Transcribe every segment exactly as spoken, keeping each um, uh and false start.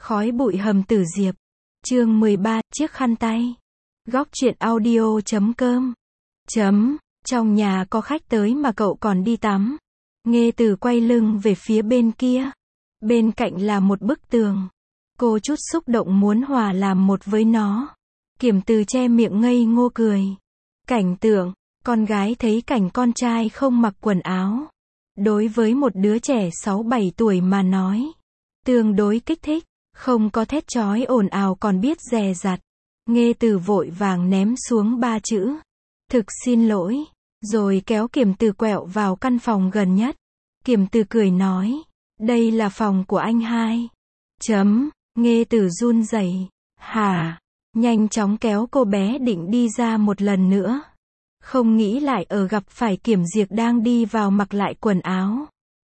Khói bụi hầm tử diệp. Chương mười ba, chiếc khăn tay. Góc truyện audio chấm com. Chấm, trong nhà có khách tới mà cậu còn đi tắm. Nghe Từ quay lưng về phía bên kia. Bên cạnh là một bức tường. Cô chút xúc động muốn hòa làm một với nó. Kiểm Từ che miệng ngây ngô cười. Cảnh tượng, con gái thấy cảnh con trai không mặc quần áo. Đối với một đứa trẻ sáu bảy tuổi mà nói, tương đối kích thích, không có thét chói ồn ào còn biết dè dặt. Nghe Từ vội vàng ném xuống ba chữ. Thực xin lỗi, rồi kéo Kiểm Từ quẹo vào căn phòng gần nhất. Kiểm Từ cười nói, đây là phòng của anh hai. Chấm, Nghe Từ run rẩy. Hả? Nhanh chóng kéo cô bé định đi ra một lần nữa. Không nghĩ lại ở gặp phải Kiểm Diệc đang đi vào mặc lại quần áo.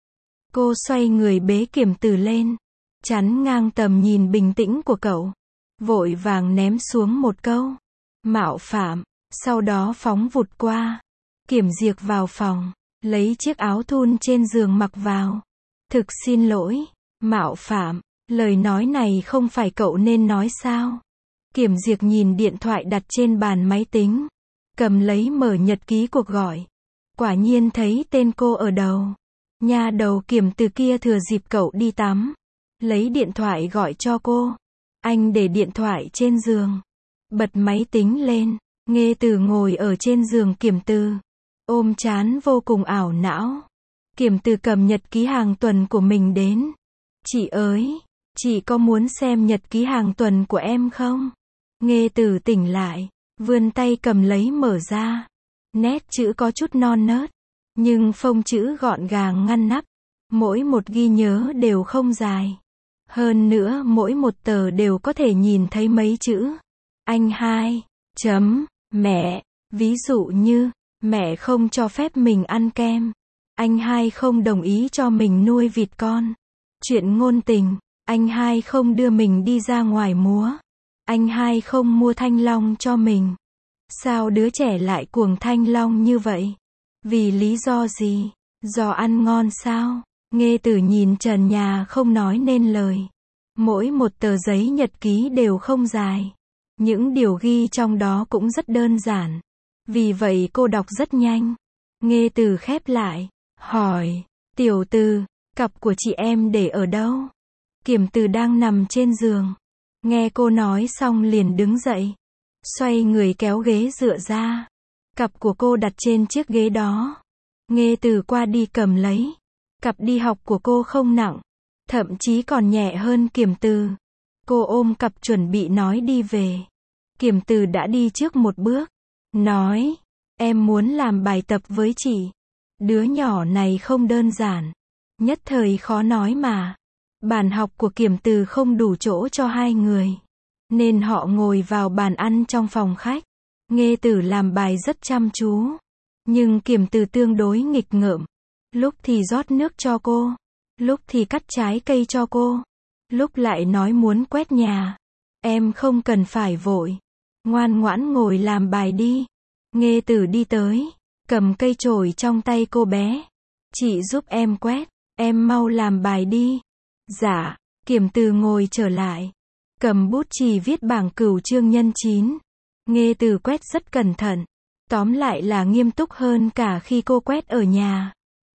Cô xoay người bế Kiểm Từ lên, chắn ngang tầm nhìn bình tĩnh của cậu. Vội vàng ném xuống một câu mạo phạm, sau đó phóng vụt qua. Kiểm Diệc vào phòng, lấy chiếc áo thun trên giường mặc vào. Thực xin lỗi, mạo phạm, lời nói này không phải cậu nên nói sao? Kiểm Diệc nhìn điện thoại đặt trên bàn máy tính, cầm lấy mở nhật ký cuộc gọi. Quả nhiên thấy tên cô ở đầu. Nha đầu Kiểm Từ kia thừa dịp cậu đi tắm, lấy điện thoại gọi cho cô. Anh để điện thoại trên giường, bật máy tính lên. Nghe Từ ngồi ở trên giường Kiểm Từ, ôm trán vô cùng ảo não. Kiểm Từ cầm nhật ký hàng tuần của mình đến. Chị ơi, chị có muốn xem nhật ký hàng tuần của em không? Nghe Từ tỉnh lại, vươn tay cầm lấy mở ra. Nét chữ có chút non nớt, nhưng phông chữ gọn gàng ngăn nắp. Mỗi một ghi nhớ đều không dài. Hơn nữa mỗi một tờ đều có thể nhìn thấy mấy chữ. Anh hai, chấm, mẹ. Ví dụ như, mẹ không cho phép mình ăn kem. Anh hai không đồng ý cho mình nuôi vịt con. Chuyện ngôn tình, anh hai không đưa mình đi ra ngoài múa. Anh hai không mua thanh long cho mình. Sao đứa trẻ lại cuồng thanh long như vậy? Vì lý do gì? Do ăn ngon sao? Nghe Từ nhìn trần nhà không nói nên lời. Mỗi một tờ giấy nhật ký đều không dài. Những điều ghi trong đó cũng rất đơn giản. Vì vậy cô đọc rất nhanh. Nghe Từ khép lại, hỏi, Tiểu Từ, cặp của chị em để ở đâu? Kiểm Từ đang nằm trên giường. Nghe cô nói xong liền đứng dậy, xoay người kéo ghế dựa ra. Cặp của cô đặt trên chiếc ghế đó. Nghe Từ qua đi cầm lấy. Cặp đi học của cô không nặng, thậm chí còn nhẹ hơn Kiểm Từ. Cô ôm cặp chuẩn bị nói đi về. Kiểm Từ đã đi trước một bước, nói, em muốn làm bài tập với chị. Đứa nhỏ này không đơn giản, nhất thời khó nói mà. Bàn học của Kiểm Từ không đủ chỗ cho hai người, nên họ ngồi vào bàn ăn trong phòng khách. Nghe Từ làm bài rất chăm chú, nhưng Kiểm Từ tương đối nghịch ngợm. Lúc thì rót nước cho cô, lúc thì cắt trái cây cho cô, lúc lại nói muốn quét nhà. Em không cần phải vội, ngoan ngoãn ngồi làm bài đi. Nghe Từ đi tới, cầm cây chổi trong tay cô bé. Chị giúp em quét, em mau làm bài đi. Dạ. Kiểm Từ ngồi trở lại, cầm bút chì viết bảng cửu chương nhân chín. Nghe Từ quét rất cẩn thận, tóm lại là nghiêm túc hơn cả khi cô quét ở nhà.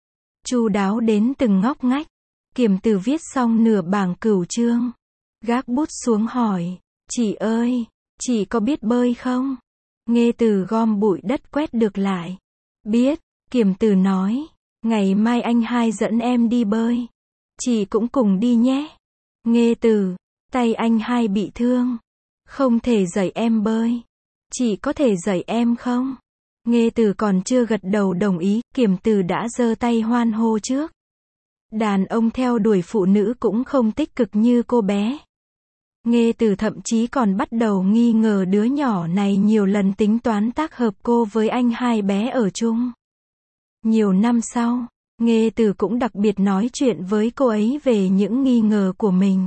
Chu đáo đến từng ngóc ngách. Kiểm Từ viết xong nửa bảng cửu chương, gác bút xuống hỏi, chị ơi, chị có biết bơi không? Nghe Từ gom bụi đất quét được lại. Biết. Kiểm Từ nói, ngày mai anh hai dẫn em đi bơi. Chị cũng cùng đi nhé. Nghe Từ, tay anh hai bị thương, không thể dạy em bơi. Chị có thể dạy em không? Nghe Từ còn chưa gật đầu đồng ý, Kiểm Từ đã giơ tay hoan hô trước. Đàn ông theo đuổi phụ nữ cũng không tích cực như cô bé. Nghe Từ thậm chí còn bắt đầu nghi ngờ đứa nhỏ này nhiều lần tính toán tác hợp cô với anh hai bé ở chung. Nhiều năm sau, Nghe Từ cũng đặc biệt nói chuyện với cô ấy về những nghi ngờ của mình.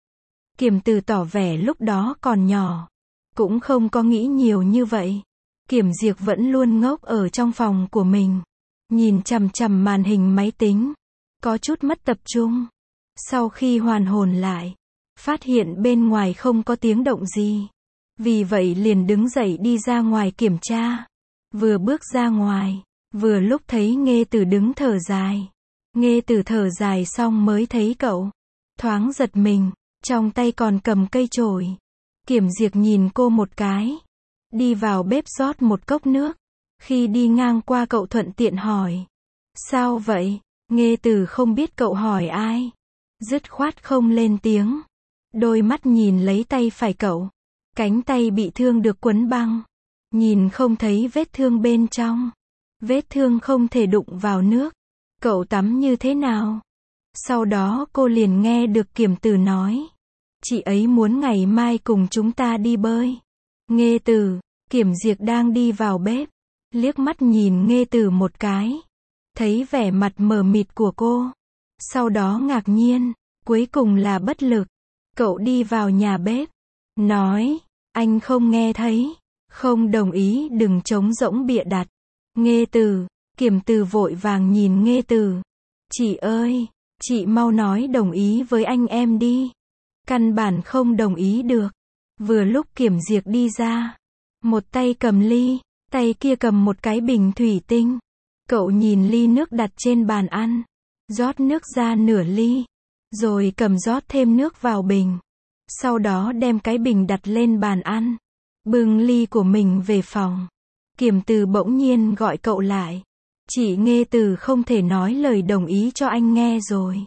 Kiểm Từ tỏ vẻ lúc đó còn nhỏ, cũng không có nghĩ nhiều như vậy. Kiểm Diệc vẫn luôn ngốc ở trong phòng của mình, nhìn chằm chằm màn hình máy tính, có chút mất tập trung. Sau khi hoàn hồn lại, phát hiện bên ngoài không có tiếng động gì. Vì vậy liền đứng dậy đi ra ngoài kiểm tra. Vừa bước ra ngoài, vừa lúc thấy Nghê Tử đứng thở dài. Nghê Tử thở dài xong mới thấy cậu. Thoáng giật mình, trong tay còn cầm cây chổi. Kiểm Diệp nhìn cô một cái. Đi vào bếp rót một cốc nước. Khi đi ngang qua cậu thuận tiện hỏi. Sao vậy? Nghê Tử không biết cậu hỏi ai. Dứt khoát không lên tiếng. Đôi mắt nhìn lấy tay phải cậu. Cánh tay bị thương được quấn băng. Nhìn không thấy vết thương bên trong. Vết thương không thể đụng vào nước. Cậu tắm như thế nào? Sau đó cô liền nghe được Kiểm Từ nói. Chị ấy muốn ngày mai cùng chúng ta đi bơi. Nghê Tử, Kiểm Diệp đang đi vào bếp. Liếc mắt nhìn Nghê Tử một cái. Thấy vẻ mặt mờ mịt của cô. Sau đó ngạc nhiên. Cuối cùng là bất lực. Cậu đi vào nhà bếp. Nói, anh không nghe thấy. Không đồng ý đừng trống rỗng bịa đặt. Nghê Tử, Kiểm Từ vội vàng nhìn Nghê Tử. Chị ơi, chị mau nói đồng ý với anh em đi. Căn bản không đồng ý được. Vừa lúc Kiểm Diệp đi ra. Một tay cầm ly, tay kia cầm một cái bình thủy tinh. Cậu nhìn ly nước đặt trên bàn ăn. Rót nước ra nửa ly. Rồi cầm rót thêm nước vào bình. Sau đó đem cái bình đặt lên bàn ăn. Bưng ly của mình về phòng. Kiểm Từ bỗng nhiên gọi cậu lại. Chị Nghê Tử không thể nói lời đồng ý cho anh nghe rồi.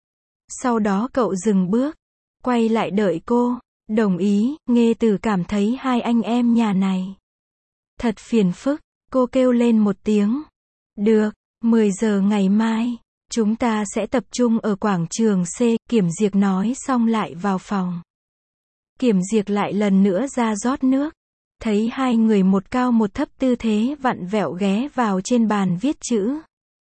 Sau đó cậu dừng bước. Quay lại đợi cô. Đồng ý, Nghê Tử cảm thấy hai anh em nhà này thật phiền phức. Cô kêu lên một tiếng. Được, mười giờ ngày mai. Chúng ta sẽ tập trung ở quảng trường C. Kiểm Diệp nói xong lại vào phòng. Kiểm Diệp lại lần nữa ra rót nước. Thấy hai người một cao một thấp tư thế vặn vẹo ghé vào trên bàn viết chữ.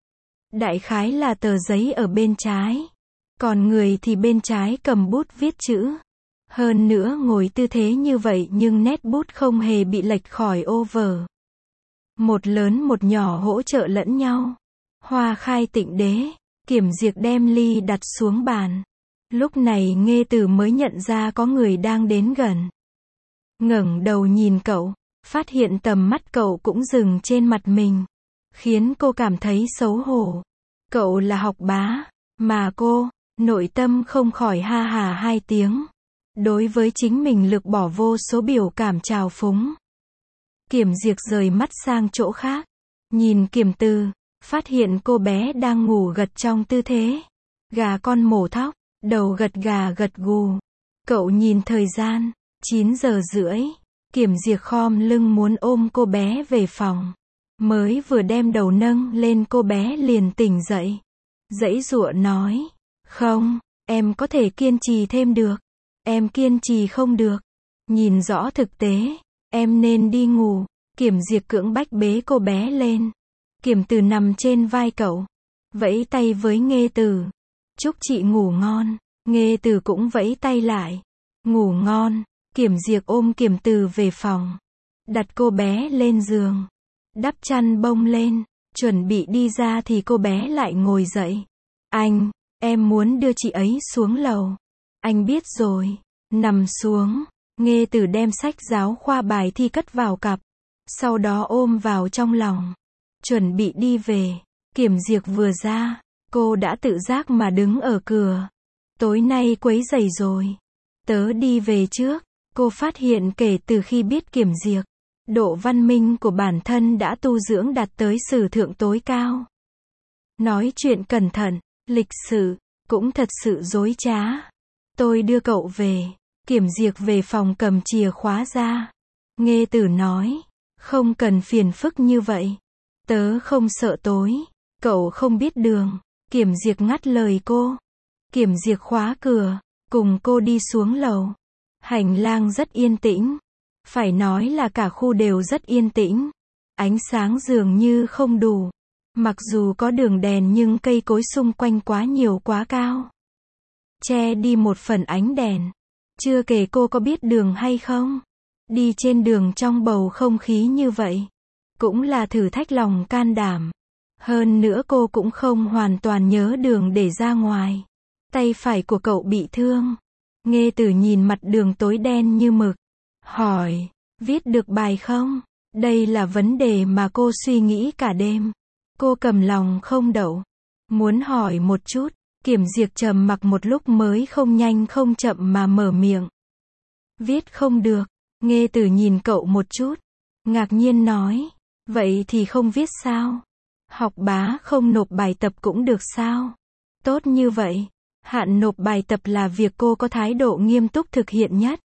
Đại khái là tờ giấy ở bên trái. Còn người thì bên trái cầm bút viết chữ. Hơn nữa ngồi tư thế như vậy nhưng nét bút không hề bị lệch khỏi over. Một lớn một nhỏ hỗ trợ lẫn nhau. Hoa khai tịnh đế. Kiểm Diệp đem ly đặt xuống bàn. Lúc này Nghê Tử mới nhận ra có người đang đến gần. Ngẩng đầu nhìn cậu, phát hiện tầm mắt cậu cũng dừng trên mặt mình. Khiến cô cảm thấy xấu hổ. Cậu là học bá, mà cô, nội tâm không khỏi ha hà hai tiếng. Đối với chính mình lực bỏ vô số biểu cảm trào phúng. Kiểm Diệp rời mắt sang chỗ khác. Nhìn Kiểm Từ, phát hiện cô bé đang ngủ gật trong tư thế gà con mổ thóc, đầu gật gà gật gù. Cậu nhìn thời gian, chín giờ rưỡi. Kiểm Diệp khom lưng muốn ôm cô bé về phòng. Mới vừa đem đầu nâng lên cô bé liền tỉnh dậy. Giãy giụa nói, không, em có thể kiên trì thêm được. Em kiên trì không được. Nhìn rõ thực tế, em nên đi ngủ. Kiểm Diệp cưỡng bách bế cô bé lên. Kiểm Từ nằm trên vai cậu. Vẫy tay với Nghê Tử. Chúc chị ngủ ngon. Nghê Tử cũng vẫy tay lại. Ngủ ngon. Kiểm Diệp ôm Kiểm Từ về phòng. Đặt cô bé lên giường. Đắp chăn bông lên. Chuẩn bị đi ra thì cô bé lại ngồi dậy. Anh, em muốn đưa chị ấy xuống lầu. Anh biết rồi. Nằm xuống. Nghê Tử đem sách giáo khoa bài thi cất vào cặp. Sau đó ôm vào trong lòng. Chuẩn bị đi về. Kiểm Diệp vừa ra. Cô đã tự giác mà đứng ở cửa. Tối nay quấy rầy rồi. Tớ đi về trước. Cô phát hiện kể từ khi biết Kiểm Diệp, độ văn minh của bản thân đã tu dưỡng đạt tới sử thượng tối cao. Nói chuyện cẩn thận, lịch sự, cũng thật sự dối trá. Tôi đưa cậu về. Kiểm Diệp về phòng cầm chìa khóa ra. Nghê Tử nói, không cần phiền phức như vậy. Tớ không sợ tối. Cậu không biết đường. Kiểm Diệp ngắt lời cô. Kiểm Diệp khóa cửa, cùng cô đi xuống lầu. Hành lang rất yên tĩnh. Phải nói là cả khu đều rất yên tĩnh. Ánh sáng dường như không đủ. Mặc dù có đường đèn nhưng cây cối xung quanh quá nhiều quá cao. Che đi một phần ánh đèn. Chưa kể cô có biết đường hay không? Đi trên đường trong bầu không khí như vậy. Cũng là thử thách lòng can đảm. Hơn nữa cô cũng không hoàn toàn nhớ đường để ra ngoài. Tay phải của cậu bị thương. Nghê Tử nhìn mặt đường tối đen như mực. Hỏi, viết được bài không? Đây là vấn đề mà cô suy nghĩ cả đêm. Cô cầm lòng không đậu. Muốn hỏi một chút. Kiểm Diệp trầm mặc một lúc mới không nhanh không chậm mà mở miệng. Viết không được. Nghê Tử nhìn cậu một chút. Ngạc nhiên nói. Vậy thì không viết sao? Học bá không nộp bài tập cũng được sao? Tốt như vậy. Hạn nộp bài tập là việc cô có thái độ nghiêm túc thực hiện nhất.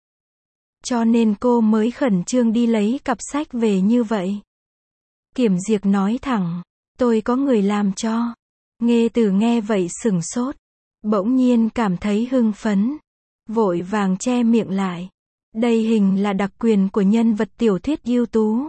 Cho nên cô mới khẩn trương đi lấy cặp sách về như vậy. Kiểm Diệp nói thẳng. Tôi có người làm cho. Nghê Tử nghe vậy sửng sốt. Bỗng nhiên cảm thấy hưng phấn. Vội vàng che miệng lại. Đây hình là đặc quyền của nhân vật tiểu thuyết ưu tú.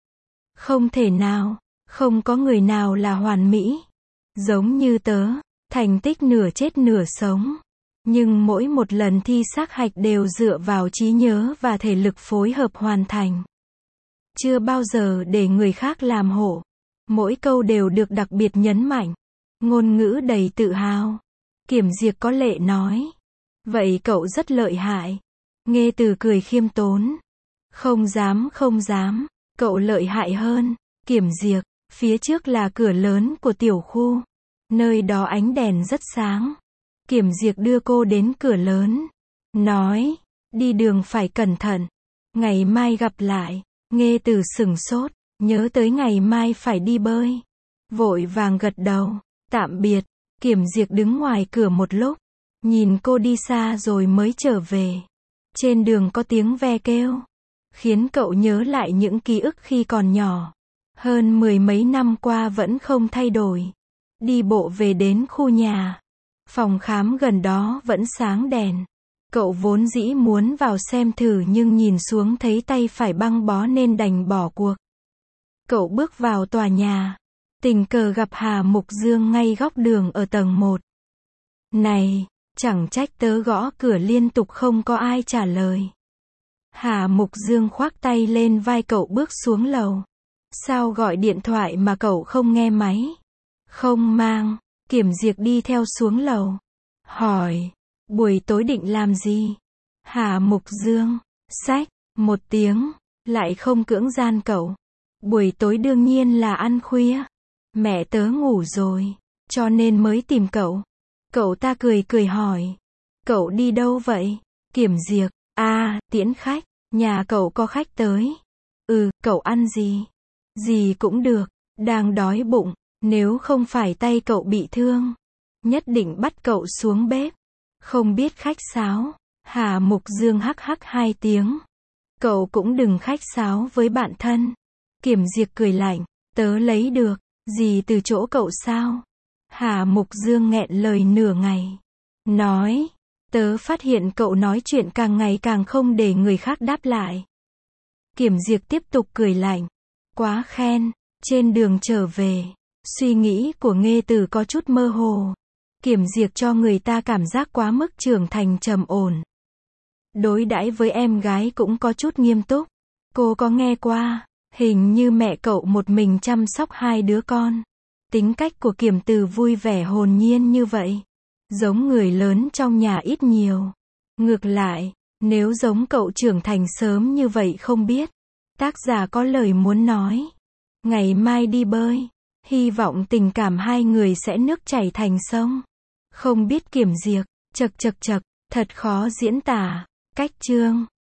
Không thể nào. Không có người nào là hoàn mỹ. Giống như tớ. Thành tích nửa chết nửa sống. Nhưng mỗi một lần thi sát hạch đều dựa vào trí nhớ và thể lực phối hợp hoàn thành. Chưa bao giờ để người khác làm hộ. Mỗi câu đều được đặc biệt nhấn mạnh. Ngôn ngữ đầy tự hào. Kiểm Diệp có lệ nói. Vậy cậu rất lợi hại. Nghê Tử cười khiêm tốn. Không dám không dám. Cậu lợi hại hơn. Kiểm Diệp, phía trước là cửa lớn của tiểu khu. Nơi đó ánh đèn rất sáng. Kiểm Diệp đưa cô đến cửa lớn. Nói, đi đường phải cẩn thận. Ngày mai gặp lại. Nghê Tử sửng sốt. Nhớ tới ngày mai phải đi bơi. Vội vàng gật đầu. Tạm biệt. Kiểm Diệp đứng ngoài cửa một lúc. Nhìn cô đi xa rồi mới trở về. Trên đường có tiếng ve kêu. Khiến cậu nhớ lại những ký ức khi còn nhỏ. Hơn mười mấy năm qua vẫn không thay đổi. Đi bộ về đến khu nhà. Phòng khám gần đó vẫn sáng đèn. Cậu vốn dĩ muốn vào xem thử nhưng nhìn xuống thấy tay phải băng bó nên đành bỏ cuộc. Cậu bước vào tòa nhà. Tình cờ gặp Hà Mục Dương ngay góc đường ở tầng một. Này, chẳng trách tớ gõ cửa liên tục không có ai trả lời. Hà Mục Dương khoác tay lên vai cậu bước xuống lầu. Sao gọi điện thoại mà cậu không nghe máy? Không mang. Kiểm Diệp đi theo xuống lầu. Hỏi, buổi tối định làm gì? Hà Mục Dương, xách, một tiếng, lại không cưỡng gian cậu. Buổi tối đương nhiên là ăn khuya. Mẹ tớ ngủ rồi, cho nên mới tìm cậu. Cậu ta cười cười hỏi. Cậu đi đâu vậy? Kiểm Diệp, à, tiễn khách, nhà cậu có khách tới. Ừ, cậu ăn gì? Gì cũng được, đang đói bụng, nếu không phải tay cậu bị thương. Nhất định bắt cậu xuống bếp. Không biết khách sáo. Hà Mục Dương hắc hắc hai tiếng. Cậu cũng đừng khách sáo với bạn thân. Kiểm Diệp cười lạnh. Tớ lấy được. Gì từ chỗ cậu sao? Hà Mục Dương nghẹn lời nửa ngày. Nói. Tớ phát hiện cậu nói chuyện càng ngày càng không để người khác đáp lại. Kiểm Diệp tiếp tục cười lạnh. Quá khen. Trên đường trở về. Suy nghĩ của Nghê Tử có chút mơ hồ. Kiểm Diệp cho người ta cảm giác quá mức trưởng thành trầm ổn. Đối đãi với em gái cũng có chút nghiêm túc. Cô có nghe qua, hình như mẹ cậu một mình chăm sóc hai đứa con. Tính cách của Kiểm Từ vui vẻ hồn nhiên như vậy. Giống người lớn trong nhà ít nhiều. Ngược lại, nếu giống cậu trưởng thành sớm như vậy không biết. Tác giả có lời muốn nói. Ngày mai đi bơi. Hy vọng tình cảm hai người sẽ nước chảy thành sông. Không biết Kiểm Diệp, chật chật chật, thật khó diễn tả. Cách chương